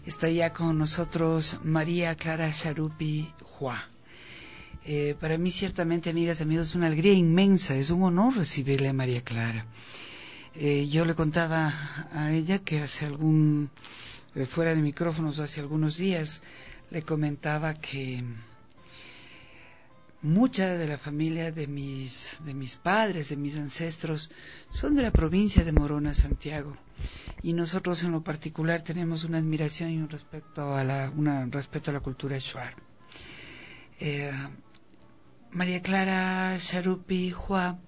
Está ya con nosotros María Clara Charupi Hua. Para mí, ciertamente, amigas y amigos, es una alegría inmensa, es un honor recibirle a María Clara. Yo le contaba a ella que fuera de micrófonos, hace algunos días, le comentaba que mucha de la familia de mis padres, de mis ancestros, son de la provincia de Morona, Santiago. Y nosotros en lo particular tenemos una admiración y un respeto a la cultura shuar. María Clara Charupi Hua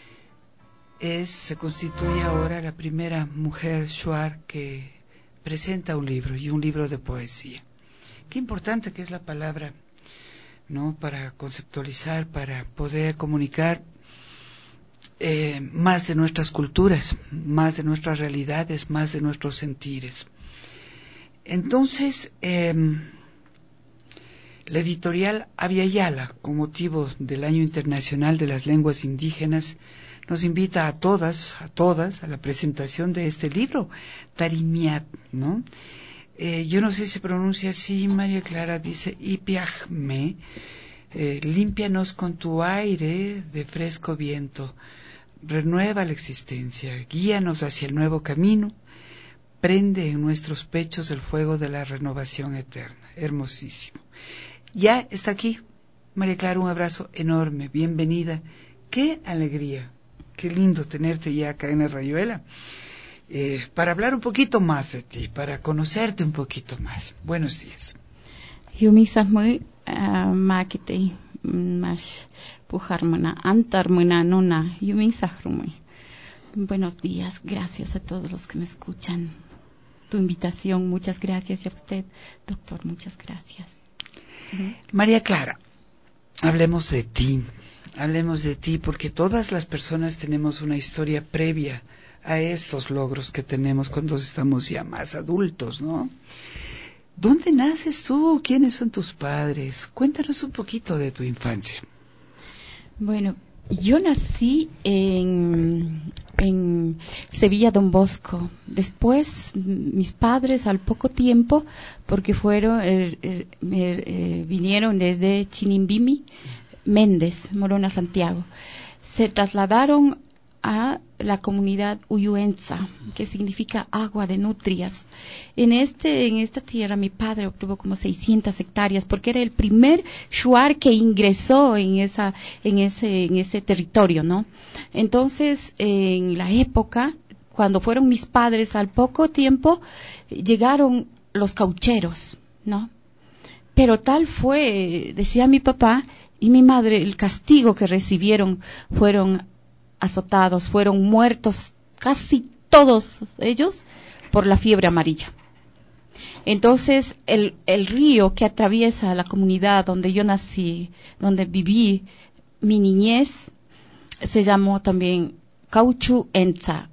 se constituye ahora la primera mujer shuar que presenta un libro, y un libro de poesía. Qué importante que es la palabra, ¿no? Para conceptualizar, para poder comunicar más de nuestras culturas, más de nuestras realidades, más de nuestros sentires. Entonces, la editorial Avia Yala, con motivo del Año Internacional de las Lenguas Indígenas, nos invita a todas, a la presentación de este libro, Tarimiat, ¿no? Yo no sé si se pronuncia así, María Clara, dice Ipiajme, límpianos con tu aire de fresco viento, renueva la existencia, guíanos hacia el nuevo camino, prende en nuestros pechos el fuego de la renovación eterna. Hermosísimo. Ya está aquí, María Clara, un abrazo enorme, bienvenida. Qué alegría, qué lindo tenerte ya acá en la Rayuela, para hablar un poquito más de ti, para conocerte un poquito más. Buenos días. Yumisahmui makitei mash pujarmana antarmana nona yumisahrumui. Buenos días, gracias a todos los que me escuchan. Tu invitación, muchas gracias, y a usted, doctor, muchas gracias. María Clara, hablemos de ti porque todas las personas tenemos una historia previa a estos logros que tenemos cuando estamos ya más adultos, ¿no? ¿Dónde naces tú? ¿Quiénes son tus padres? Cuéntanos un poquito de tu infancia. Bueno, yo nací en Sevilla, Don Bosco. Después, mis padres, al poco tiempo, porque vinieron desde Chinimbimi, Méndez, Morona, Santiago, se trasladaron a la comunidad Uyuenza, que significa agua de nutrias. En esta tierra mi padre obtuvo como 600 hectáreas porque era el primer shuar que ingresó en ese territorio, ¿no? Entonces, en la época, cuando fueron mis padres, al poco tiempo llegaron los caucheros, ¿no? Pero tal fue, decía mi papá y mi madre, el castigo que recibieron, fueron azotados, fueron muertos casi todos ellos por la fiebre amarilla. Entonces el río que atraviesa la comunidad donde yo nací, donde viví mi niñez, se llamó también Cauchu Enza.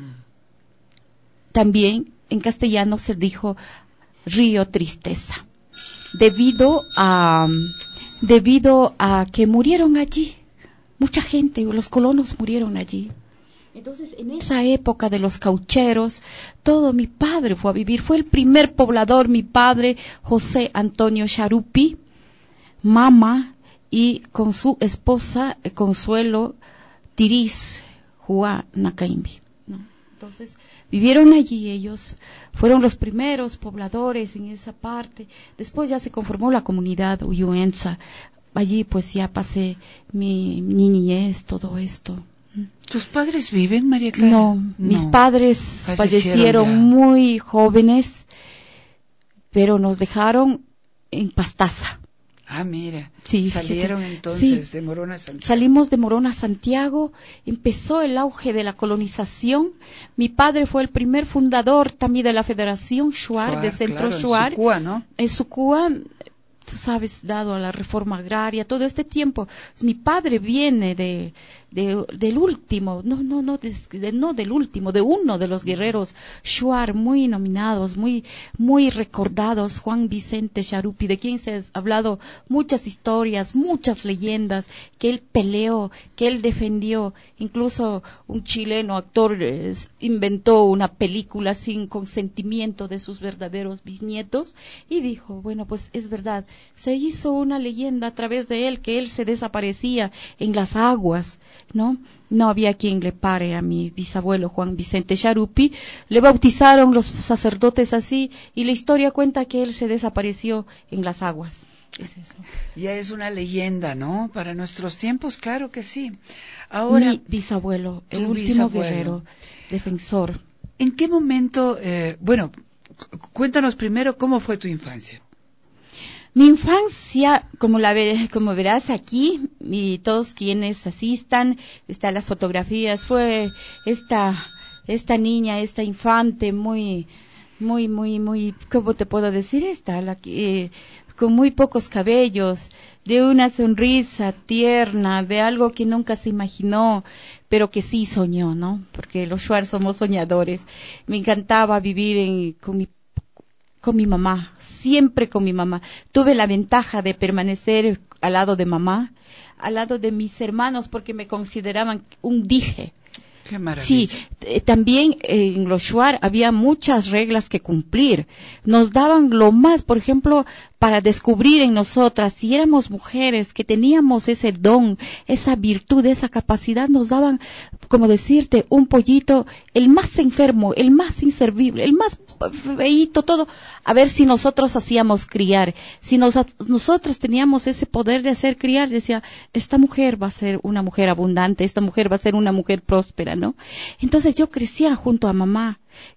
También en castellano se dijo río tristeza, debido a que murieron allí. Mucha gente, los colonos murieron allí. Entonces, en esa época de los caucheros, mi padre fue a vivir, fue el primer poblador, mi padre, José Antonio Charupi, Mama, y con su esposa, Consuelo Tiriz Hua Nakaimbi. Entonces, vivieron allí, ellos fueron los primeros pobladores en esa parte. Después ya se conformó la comunidad Uyuenza. Allí pues ya pasé mi niñez, todo esto. ¿Tus padres viven, María Clara? No, mis padres fallecieron muy jóvenes, pero nos dejaron en Pastaza. Ah, mira. Sí, salieron entonces de Morona a Santiago. Salimos de Morona a Santiago, empezó el auge de la colonización. Mi padre fue el primer fundador también de la Federación Shuar, de Centro Shuar. En Sucúa, ¿no? En Sucúa, tú sabes, dado a la reforma agraria, todo este tiempo. Mi padre viene de del último, no del último, de uno de los guerreros shuar muy nominados, muy recordados, Juan Vicente Charupi, de quien se ha hablado muchas historias, muchas leyendas, que él peleó, que él defendió. Incluso un chileno actor inventó una película sin consentimiento de sus verdaderos bisnietos y dijo, bueno, pues es verdad, se hizo una leyenda a través de él, que él se desaparecía en las aguas, ¿no? No había quien le pare a mi bisabuelo Juan Vicente Charupi. Le bautizaron los sacerdotes así y la historia cuenta que él se desapareció en las aguas. Es eso. Ya es una leyenda, ¿no? Para nuestros tiempos, claro que sí. Ahora, mi bisabuelo, el último guerrero, defensor. ¿En qué momento, cuéntanos primero cómo fue tu infancia? Mi infancia, como verás aquí, y todos quienes asistan, están las fotografías, fue esta niña, esta infante muy, ¿cómo te puedo decir? Con muy pocos cabellos, de una sonrisa tierna, de algo que nunca se imaginó, pero que sí soñó, ¿no? Porque los shuar somos soñadores. Me encantaba vivir con mi mamá, siempre con mi mamá. Tuve la ventaja de permanecer al lado de mamá, al lado de mis hermanos, porque me consideraban un dije. Qué maravilla. Sí, también en los shuar había muchas reglas que cumplir. Nos daban lo más, por ejemplo, para descubrir en nosotras, si éramos mujeres, que teníamos ese don, esa virtud, esa capacidad, nos daban, como decirte, un pollito, el más enfermo, el más inservible, el más feíto, todo, a ver si nosotros hacíamos criar. Si nosotros teníamos ese poder de hacer criar, decía, esta mujer va a ser una mujer abundante, esta mujer va a ser una mujer próspera, ¿no? Entonces yo crecí junto a mamá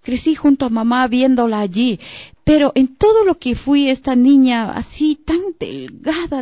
viéndola allí, pero en todo lo que fui esta niña así tan delgada,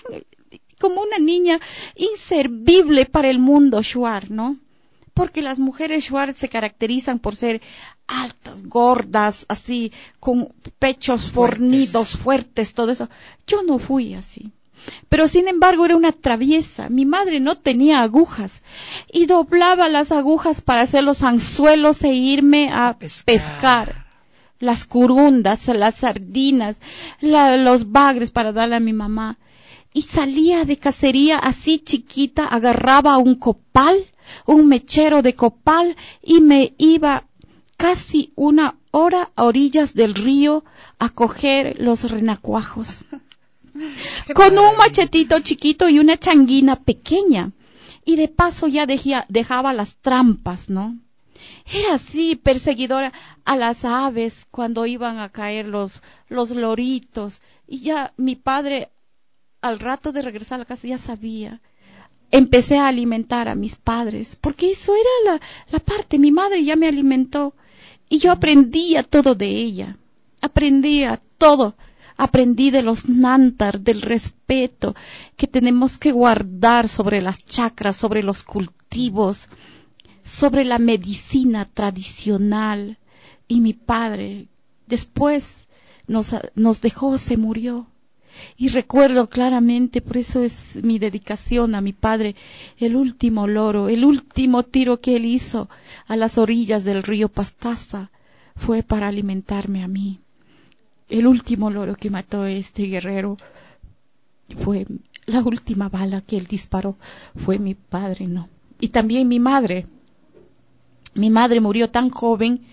como una niña inservible para el mundo shuar, ¿no? Porque las mujeres shuar se caracterizan por ser altas, gordas, así, con pechos fornidos, fuertes, todo eso. Yo no fui así. Pero sin embargo era una traviesa. Mi madre no tenía agujas y doblaba las agujas para hacer los anzuelos e irme a pescar. Las curundas, las sardinas, los bagres para darle a mi mamá. Y salía de cacería así chiquita, agarraba un copal, un mechero de copal y me iba casi 1 hora a orillas del río a coger los renacuajos. Con un machetito chiquito y una changuina pequeña. Y de paso ya dejaba las trampas, ¿no? Era así, perseguidora a las aves cuando iban a caer los loritos. Y ya mi padre, al rato de regresar a la casa, ya sabía. Empecé a alimentar a mis padres, porque eso era la parte. Mi madre ya me alimentó. Y yo aprendía todo de ella. Aprendía todo. Aprendí de los nantar, del respeto que tenemos que guardar sobre las chacras, sobre los cultivos, sobre la medicina tradicional. Y mi padre después nos dejó, se murió. Y recuerdo claramente, por eso es mi dedicación a mi padre, el último loro, el último tiro que él hizo a las orillas del río Pastaza fue para alimentarme a mí. El último loro que mató este guerrero fue la última bala que él disparó, fue mi padre, ¿no? Y también mi madre. Mi madre murió tan joven,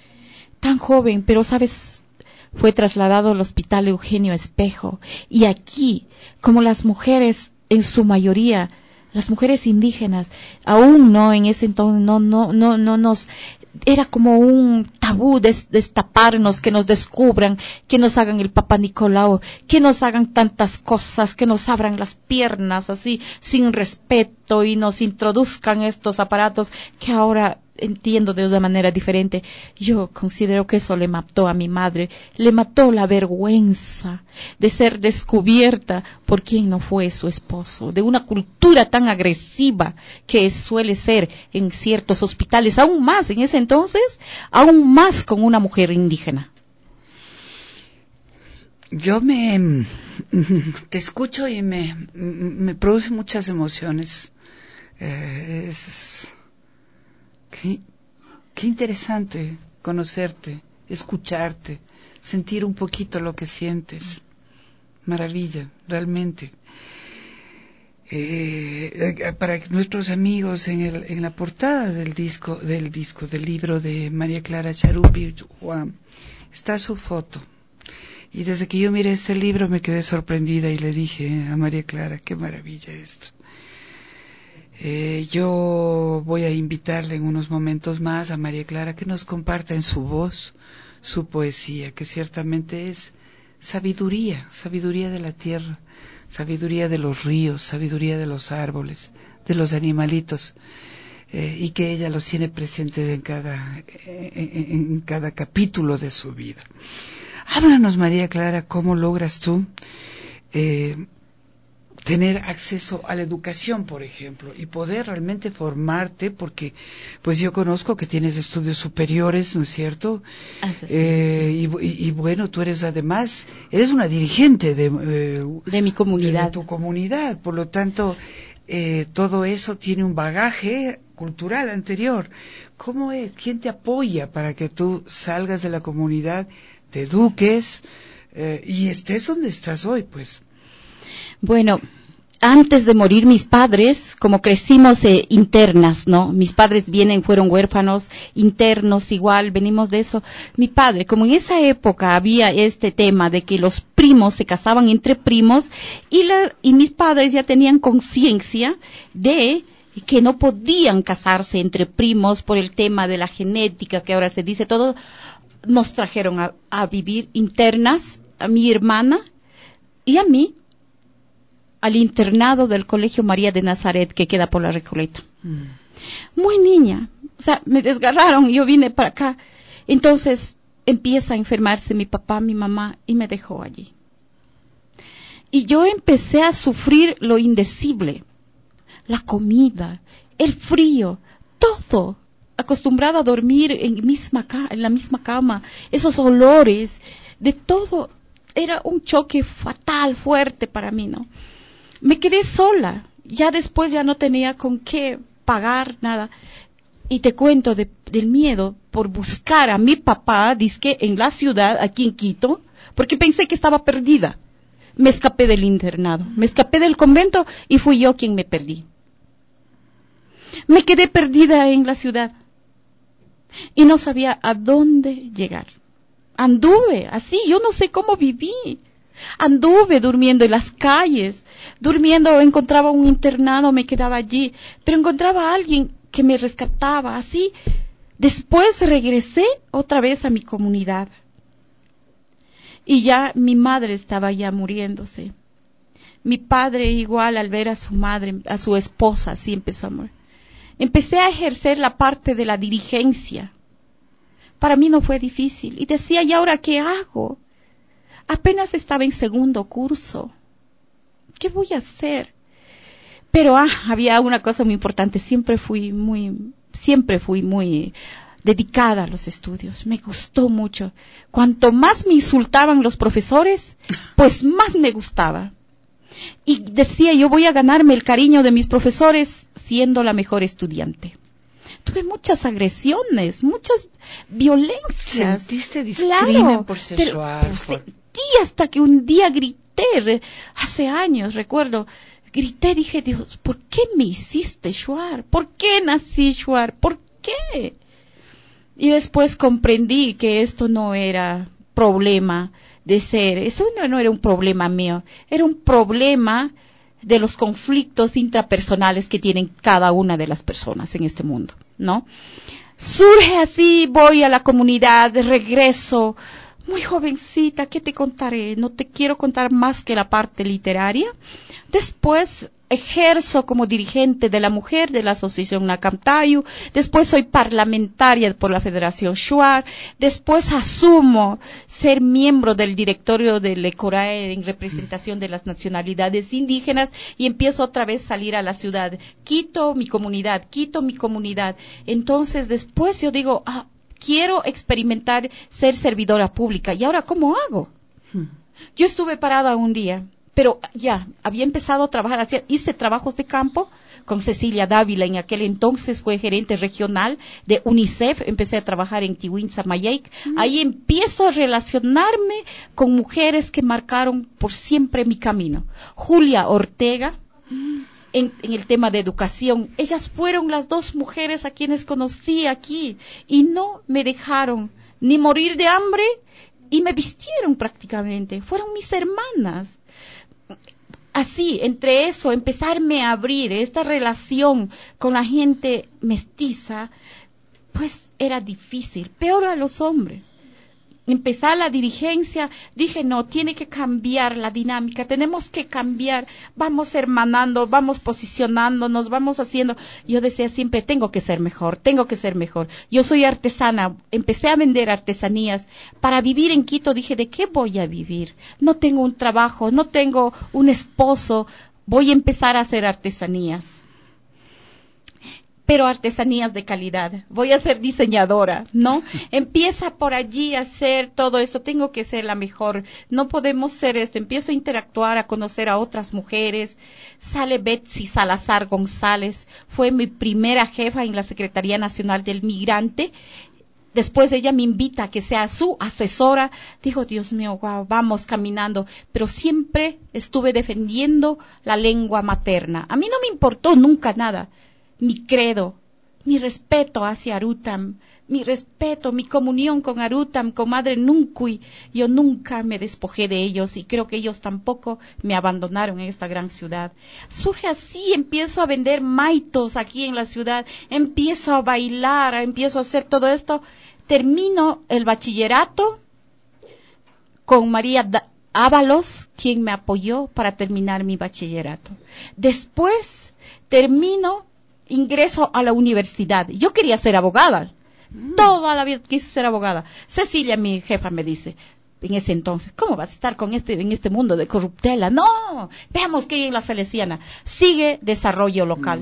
pero sabes, fue trasladado al hospital Eugenio Espejo. Y aquí, como las mujeres, en su mayoría, las mujeres indígenas, aún no en ese entonces, no nos, era como un tabú destaparnos, que nos descubran, que nos hagan el Papá Nicolau, que nos hagan tantas cosas, que nos abran las piernas así, sin respeto, y nos introduzcan estos aparatos que ahora entiendo de una manera diferente. Yo considero que eso le mató a mi madre, le mató la vergüenza de ser descubierta por quien no fue su esposo, de una cultura tan agresiva que suele ser en ciertos hospitales, aún más en ese entonces, aún más con una mujer indígena. Yo te escucho y me produce muchas emociones Qué interesante conocerte, escucharte, sentir un poquito lo que sientes. Maravilla, realmente. Para nuestros amigos, en la portada del libro de María Clara Charupi Juan, está su foto. Y desde que yo miré este libro me quedé sorprendida y le dije a María Clara, qué maravilla esto. Yo voy a invitarle en unos momentos más a María Clara que nos comparta en su voz su poesía, que ciertamente es sabiduría, sabiduría de la tierra, sabiduría de los ríos, sabiduría de los árboles, de los animalitos, y que ella los tiene presentes en cada capítulo de su vida. Háblanos, María Clara, ¿cómo logras tú tener acceso a la educación, por ejemplo, y poder realmente formarte? Porque pues yo conozco que tienes estudios superiores, ¿no es cierto? Y bueno, tú eres además, eres una dirigente de mi comunidad. De tu comunidad, por lo tanto, todo eso tiene un bagaje cultural anterior. ¿Cómo es? ¿Quién te apoya para que tú salgas de la comunidad, te eduques y estés donde estás hoy, pues? Bueno, antes de morir mis padres, como crecimos internas, ¿no? Mis padres fueron huérfanos, internos igual, venimos de eso. Mi padre, como en esa época había este tema de que los primos se casaban entre primos y mis padres ya tenían conciencia de que no podían casarse entre primos por el tema de la genética, que ahora se dice todo, nos trajeron a vivir internas, a mi hermana y a mí, al internado del Colegio María de Nazaret, que queda por la Recoleta. Muy niña, o sea, me desgarraron y yo vine para acá. Entonces empieza a enfermarse mi papá, mi mamá, y me dejó allí. Y yo empecé a sufrir lo indecible, la comida, el frío, todo. Acostumbrada a dormir en la misma cama, esos olores, de todo. Era un choque fatal, fuerte para mí, ¿no? Me quedé sola, ya después ya no tenía con qué pagar nada. Y te cuento del miedo por buscar a mi papá, dizque en la ciudad, aquí en Quito, porque pensé que estaba perdida. Me escapé del internado, me escapé del convento y fui yo quien me perdí. Me quedé perdida en la ciudad y no sabía a dónde llegar. Anduve así, yo no sé cómo viví. Anduve durmiendo en las calles, encontraba un internado, me quedaba allí, pero encontraba a alguien que me rescataba, así. Después regresé otra vez a mi comunidad. Y ya mi madre estaba ya muriéndose. Mi padre igual al ver a su madre, a su esposa, así empezó a morir. Empecé a ejercer la parte de la dirigencia. Para mí no fue difícil. Y decía, ¿y ahora qué hago? Apenas estaba en segundo curso. ¿Qué voy a hacer? Pero había una cosa muy importante. Siempre fui muy dedicada a los estudios. Me gustó mucho. Cuanto más me insultaban los profesores, pues más me gustaba. Y decía, yo voy a ganarme el cariño de mis profesores siendo la mejor estudiante. Tuve muchas agresiones, muchas violencias. ¿Sentiste discrimen por ser Shuar? Sentí hasta que un día grité, hace años, recuerdo, dije, Dios, ¿por qué me hiciste Shuar? ¿Por qué nací Shuar? ¿Por qué? Y después comprendí que esto no era problema de ser, eso no era un problema mío, era un problema de los conflictos intrapersonales que tienen cada una de las personas en este mundo, ¿no? Surge así, voy a la comunidad, regreso, muy jovencita, ¿qué te contaré? No te quiero contar más que la parte literaria. Después ejerzo como dirigente de la mujer de la Asociación Nacamtayu, después soy parlamentaria por la Federación Shuar, después asumo ser miembro del directorio del ECORAE en representación de las nacionalidades indígenas y empiezo otra vez a salir a la ciudad. Quito mi comunidad. Entonces después yo digo, quiero experimentar ser servidora pública. ¿Y ahora cómo hago? Yo estuve parada un día, pero ya había empezado a trabajar, hice trabajos de campo con Cecilia Dávila, en aquel entonces fue gerente regional de UNICEF, empecé a trabajar en Tiwinza, Mayaic. Ahí empiezo a relacionarme con mujeres que marcaron por siempre mi camino. Julia Ortega, en el tema de educación, ellas fueron las dos mujeres a quienes conocí aquí y no me dejaron ni morir de hambre y me vistieron prácticamente, fueron mis hermanas. Así, entre eso, empezarme a abrir esta relación con la gente mestiza, pues era difícil, peor a los hombres. Empezar la dirigencia, dije, no, tiene que cambiar la dinámica, tenemos que cambiar, vamos hermanando, vamos posicionándonos, vamos haciendo. Yo decía siempre, tengo que ser mejor. Yo soy artesana, empecé a vender artesanías. Para vivir en Quito dije, ¿de qué voy a vivir? No tengo un trabajo, no tengo un esposo, voy a empezar a hacer artesanías. Pero artesanías de calidad. Voy a ser diseñadora, ¿no? Empieza por allí a hacer todo esto. Tengo que ser la mejor. No podemos ser esto. Empiezo a interactuar, a conocer a otras mujeres. Sale Betsy Salazar González. Fue mi primera jefa en la Secretaría Nacional del Migrante. Después ella me invita a que sea su asesora. Digo, Dios mío, wow, vamos caminando. Pero siempre estuve defendiendo la lengua materna. A mí no me importó nunca nada. Mi credo, mi respeto hacia Arutam, mi respeto, mi comunión con Arutam, con Madre Nuncuy. Yo nunca me despojé de ellos y creo que ellos tampoco me abandonaron en esta gran ciudad. Surge así, empiezo a vender maitos aquí en la ciudad, empiezo a bailar, empiezo a hacer todo esto. Termino el bachillerato con María Ábalos, quien me apoyó para terminar mi bachillerato. Después ingreso a la universidad. Yo quería ser abogada. Toda la vida quise ser abogada. Cecilia, mi jefa, me dice, en ese entonces, ¿cómo vas a estar en este mundo de corruptela? No, veamos qué hay en la Salesiana. Sigue desarrollo local.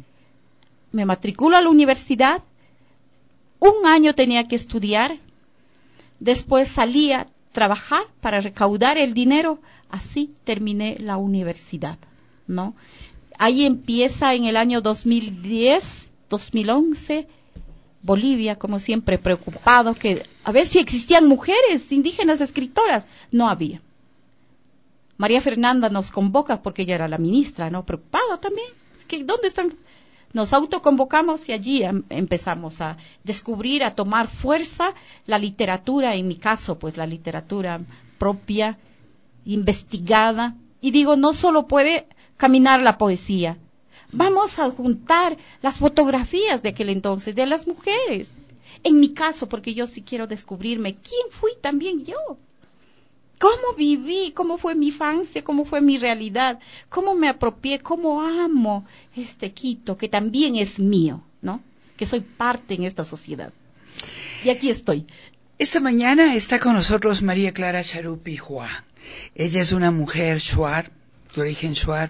Me matriculo a la universidad. Un año tenía que estudiar. Después salí a trabajar para recaudar el dinero. Así terminé la universidad, ¿no? Ahí empieza en el año 2010, 2011, Bolivia, como siempre, preocupado a ver si existían mujeres indígenas escritoras. No había. María Fernanda nos convoca porque ella era la ministra, ¿no? Preocupada también. ¿Dónde están? Nos autoconvocamos y allí empezamos a descubrir, a tomar fuerza la literatura, en mi caso, pues la literatura propia, investigada. Y digo, no solo puede caminar la poesía. Vamos a juntar las fotografías de aquel entonces, de las mujeres. En mi caso, porque yo sí quiero descubrirme quién fui también yo. ¿Cómo viví? ¿Cómo fue mi infancia? ¿Cómo fue mi realidad? ¿Cómo me apropié? ¿Cómo amo este Quito, que también es mío, ¿no? Que soy parte en esta sociedad. Y aquí estoy. Esta mañana está con nosotros María Clara Charupi Juan. Ella es una mujer shuar, de origen shuar,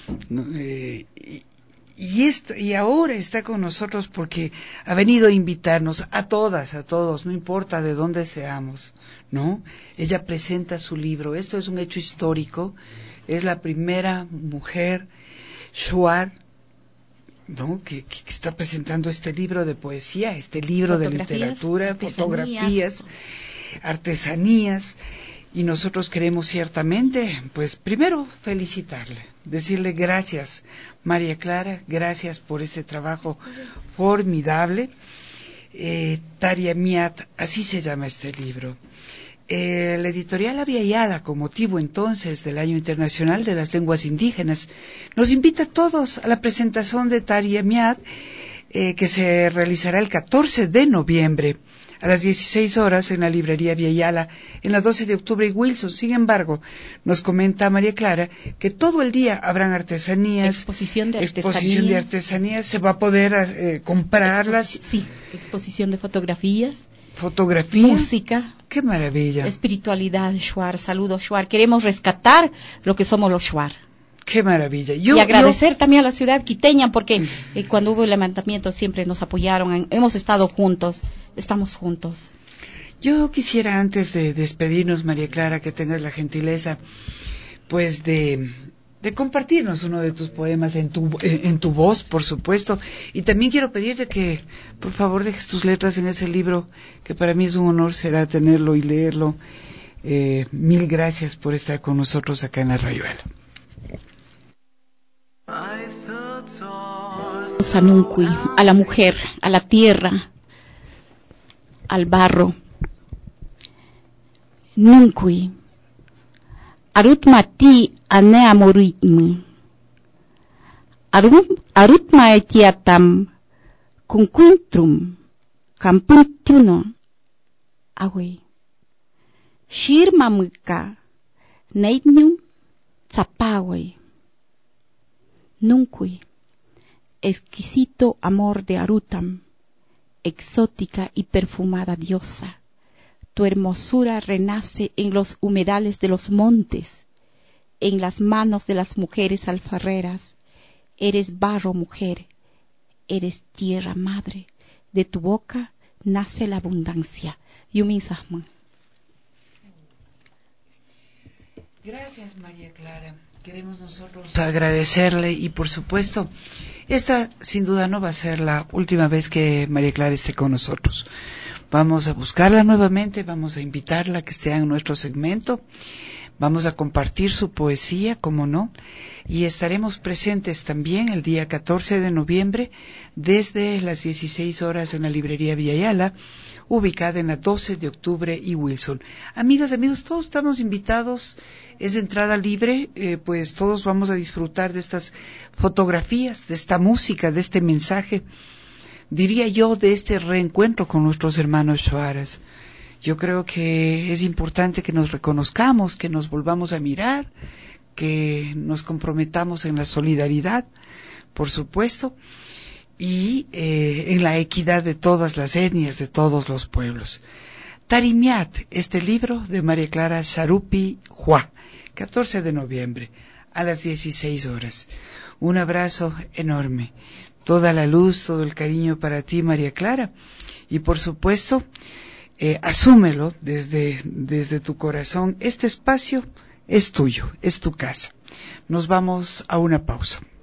y ahora está con nosotros porque ha venido a invitarnos a todas, a todos, no importa de dónde seamos, ¿no? Ella presenta su libro. Esto es un hecho histórico. Es la primera mujer shuar, ¿no? que está presentando este libro de poesía, este libro de literatura, fotografías, artesanías. Y nosotros queremos ciertamente, pues primero felicitarle, decirle gracias, María Clara, gracias por este trabajo formidable. Tariamiat, así se llama este libro. La editorial Aviala, con motivo entonces del Año Internacional de las Lenguas Indígenas, nos invita a todos a la presentación de Tariamiat, que se realizará el 14 de noviembre a las 16 horas en la librería Viayala, en la 12 de octubre y Wilson. Sin embargo, nos comenta María Clara que todo el día habrán artesanías, exposición de artesanías, se va a poder comprarlas. Exposición de fotografías, música. ¡Qué maravilla! Espiritualidad, shuar, saludos shuar. Queremos rescatar lo que somos los shuar. ¡Qué maravilla! Y agradecer también a la ciudad quiteña porque cuando hubo el levantamiento siempre nos apoyaron, hemos estado juntos, estamos juntos. Yo quisiera, antes de despedirnos, María Clara, que tengas la gentileza, pues de compartirnos uno de tus poemas en tu voz, por supuesto. Y también quiero pedirte que, por favor, dejes tus letras en ese libro, que para mí es un honor será tenerlo y leerlo. Mil gracias por estar con nosotros acá en la Rayuela. Sanuncui, a la mujer, a la tierra, al barro. Nuncui, arutmati aneamoritm, arutmaetiatam kunkuntrum, campuntuno, awe. Shirmamuka, neidnium, zapawe. Nuncui, exquisito amor de Arutam, exótica y perfumada diosa, tu hermosura renace en los humedales de los montes, en las manos de las mujeres alfarreras. Eres barro, mujer, eres tierra madre, de tu boca nace la abundancia. Yumin Sahman. Gracias, María Clara. Queremos nosotros agradecerle y, por supuesto, esta sin duda no va a ser la última vez que María Clara esté con nosotros. Vamos a buscarla nuevamente, vamos a invitarla a que esté en nuestro segmento, vamos a compartir su poesía, como no, y estaremos presentes también el día 14 de noviembre desde las 16 horas en la librería Villayala, ubicada en la 12 de octubre y Wilson. Amigas, amigos, todos estamos invitados, es de entrada libre, pues todos vamos a disfrutar de estas fotografías, de esta música, de este mensaje, diría yo, de este reencuentro con nuestros hermanos Shuaras. Yo creo que es importante que nos reconozcamos, que nos volvamos a mirar, que nos comprometamos en la solidaridad, por supuesto, y en la equidad de todas las etnias, de todos los pueblos. Tarimiat, este libro de María Clara Charupi Juá, 14 de noviembre, a las 16 horas. Un abrazo enorme, toda la luz, todo el cariño para ti, María Clara, y por supuesto, asúmelo desde tu corazón. Este espacio es tuyo, es tu casa. Nos vamos a una pausa.